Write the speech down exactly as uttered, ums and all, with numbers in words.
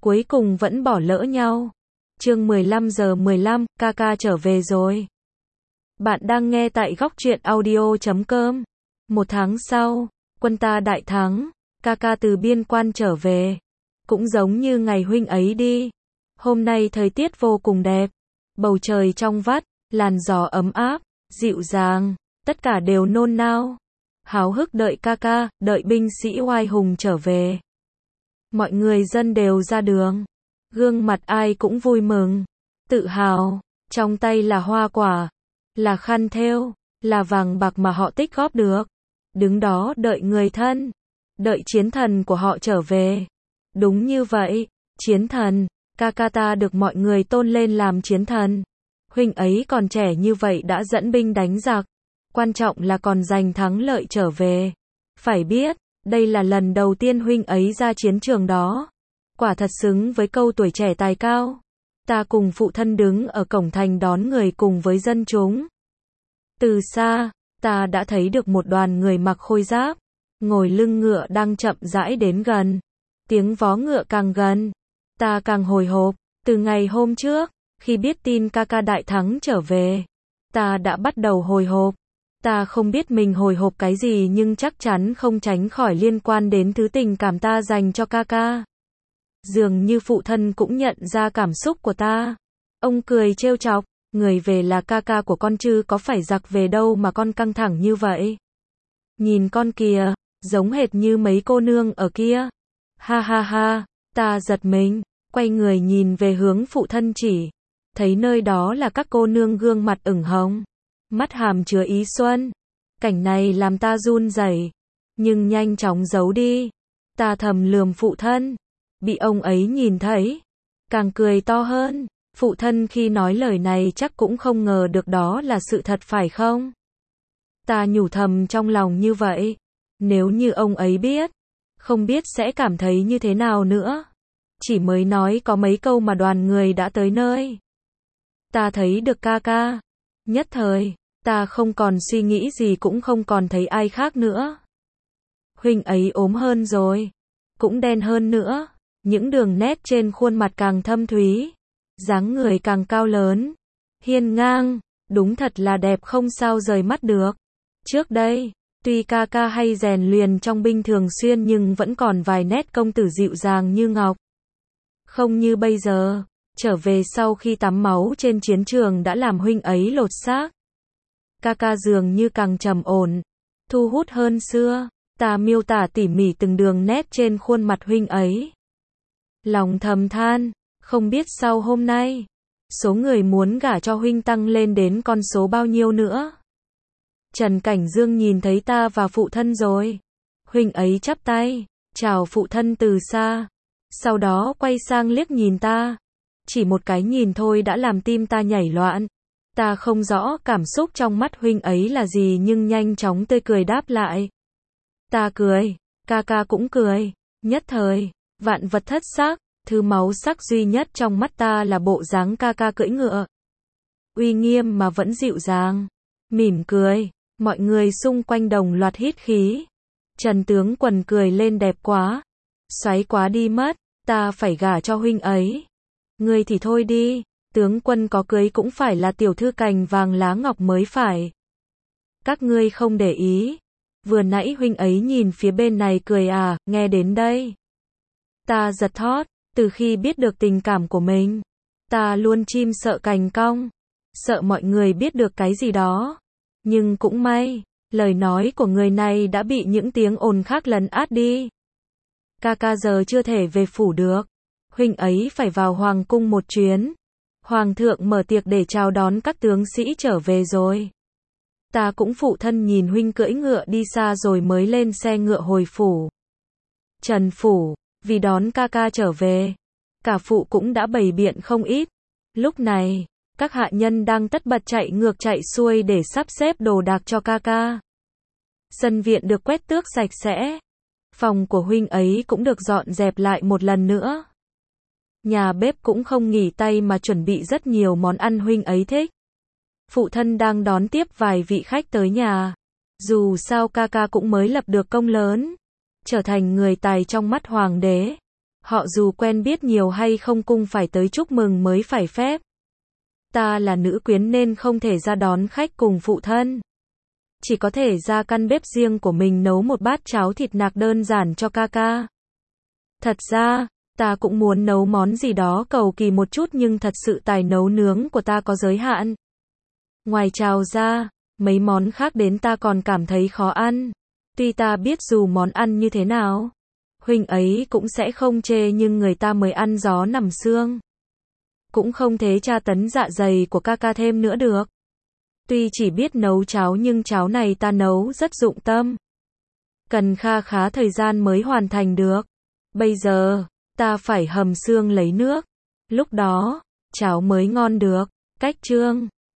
cuối cùng vẫn bỏ lỡ nhau. Chương mười lăm giờ mười lăm, ca ca trở về rồi. Bạn đang nghe tại góc truyện audio chấm com. Một tháng sau, quân ta đại thắng, ca ca từ biên quan trở về. Cũng giống như ngày huynh ấy đi. Hôm nay thời tiết vô cùng đẹp. Bầu trời trong vắt, làn gió ấm áp, dịu dàng, tất cả đều nôn nao. Háo hức đợi ca ca, đợi binh sĩ oai hùng trở về. Mọi người dân đều ra đường. Gương mặt ai cũng vui mừng, tự hào, trong tay là hoa quả, là khăn thêu, là vàng bạc mà họ tích góp được. Đứng đó đợi người thân, đợi chiến thần của họ trở về. Đúng như vậy, chiến thần, ca ca ta được mọi người tôn lên làm chiến thần. Huynh ấy còn trẻ như vậy đã dẫn binh đánh giặc, quan trọng là còn giành thắng lợi trở về. Phải biết, đây là lần đầu tiên huynh ấy ra chiến trường đó. Quả thật xứng với câu tuổi trẻ tài cao. Ta cùng phụ thân đứng ở cổng thành đón người cùng với dân chúng. Từ xa, ta đã thấy được một đoàn người mặc khôi giáp, ngồi lưng ngựa đang chậm rãi đến gần. Tiếng vó ngựa càng gần, ta càng hồi hộp. Từ ngày hôm trước, khi biết tin ca ca đại thắng trở về, ta đã bắt đầu hồi hộp. Ta không biết mình hồi hộp cái gì nhưng chắc chắn không tránh khỏi liên quan đến thứ tình cảm ta dành cho ca ca. Dường như phụ thân cũng nhận ra cảm xúc của ta. Ông cười trêu chọc, người về là ca ca của con chứ có phải giặc về đâu mà con căng thẳng như vậy. Nhìn con kìa, giống hệt như mấy cô nương ở kia. Ha ha ha, ta giật mình, quay người nhìn về hướng phụ thân chỉ. Thấy nơi đó là các cô nương gương mặt ửng hồng, mắt hàm chứa ý xuân. Cảnh này làm ta run rẩy, nhưng nhanh chóng giấu đi. Ta thầm lườm phụ thân. Bị ông ấy nhìn thấy, càng cười to hơn. Phụ thân khi nói lời này chắc cũng không ngờ được đó là sự thật phải không? Ta nhủ thầm trong lòng như vậy. Nếu như ông ấy biết, không biết sẽ cảm thấy như thế nào nữa. Chỉ mới nói có mấy câu mà đoàn người đã tới nơi. Ta thấy được ca ca. Nhất thời, ta không còn suy nghĩ gì cũng không còn thấy ai khác nữa. Huynh ấy ốm hơn rồi, cũng đen hơn nữa. Những đường nét trên khuôn mặt càng thâm thúy, dáng người càng cao lớn, hiên ngang, đúng thật là đẹp không sao rời mắt được. Trước đây, tuy ca ca hay rèn luyện trong binh thường xuyên nhưng vẫn còn vài nét công tử dịu dàng như ngọc. Không như bây giờ, trở về sau khi tắm máu trên chiến trường đã làm huynh ấy lột xác. Ca ca dường như càng trầm ổn, thu hút hơn xưa. Ta miêu tả tỉ mỉ từng đường nét trên khuôn mặt huynh ấy. Lòng thầm than, không biết sau hôm nay, số người muốn gả cho huynh tăng lên đến con số bao nhiêu nữa. Trần Cảnh Dương nhìn thấy ta và phụ thân rồi. Huynh ấy chắp tay, chào phụ thân từ xa. Sau đó quay sang liếc nhìn ta. Chỉ một cái nhìn thôi đã làm tim ta nhảy loạn. Ta không rõ cảm xúc trong mắt huynh ấy là gì nhưng nhanh chóng tươi cười đáp lại. Ta cười, ca ca cũng cười. Nhất thời, vạn vật thất sắc, thứ máu sắc duy nhất trong mắt ta là bộ dáng ca ca cưỡi ngựa. Uy nghiêm mà vẫn dịu dàng. Mỉm cười, mọi người xung quanh đồng loạt hít khí. Trần tướng quần cười lên đẹp quá. Xoáy quá đi mất, ta phải gả cho huynh ấy. Ngươi thì thôi đi, tướng quân có cưới cũng phải là tiểu thư cành vàng lá ngọc mới phải. Các ngươi không để ý. Vừa nãy huynh ấy nhìn phía bên này cười à, nghe đến đây. Ta giật thót, từ khi biết được tình cảm của mình, ta luôn chim sợ cành cong, sợ mọi người biết được cái gì đó. Nhưng cũng may, lời nói của người này đã bị những tiếng ồn khác lấn át đi. Ca ca giờ chưa thể về phủ được, huynh ấy phải vào hoàng cung một chuyến. Hoàng thượng mở tiệc để chào đón các tướng sĩ trở về rồi. Ta cũng phụ thân nhìn huynh cưỡi ngựa đi xa rồi mới lên xe ngựa hồi phủ. Trần phủ, vì đón ca ca trở về, cả phụ cũng đã bày biện không ít. Lúc này, các hạ nhân đang tất bật chạy ngược chạy xuôi để sắp xếp đồ đạc cho ca ca. Sân viện được quét tước sạch sẽ. Phòng của huynh ấy cũng được dọn dẹp lại một lần nữa. Nhà bếp cũng không nghỉ tay mà chuẩn bị rất nhiều món ăn huynh ấy thích. Phụ thân đang đón tiếp vài vị khách tới nhà. Dù sao ca ca cũng mới lập được công lớn, trở thành người tài trong mắt hoàng đế. Họ dù quen biết nhiều hay không cũng phải tới chúc mừng mới phải phép. Ta là nữ quyến nên không thể ra đón khách cùng phụ thân. Chỉ có thể ra căn bếp riêng của mình nấu một bát cháo thịt nạc đơn giản cho ca ca. Thật ra, ta cũng muốn nấu món gì đó cầu kỳ một chút nhưng thật sự tài nấu nướng của ta có giới hạn. Ngoài cháo ra, mấy món khác đến ta còn cảm thấy khó ăn. Tuy ta biết dù món ăn như thế nào, huynh ấy cũng sẽ không chê nhưng người ta mới ăn gió nằm xương. Cũng không thế tra tấn dạ dày của ca ca thêm nữa được. Tuy chỉ biết nấu cháo nhưng cháo này ta nấu rất dụng tâm. Cần kha khá thời gian mới hoàn thành được. Bây giờ, ta phải hầm xương lấy nước. Lúc đó, cháo mới ngon được. Cách chương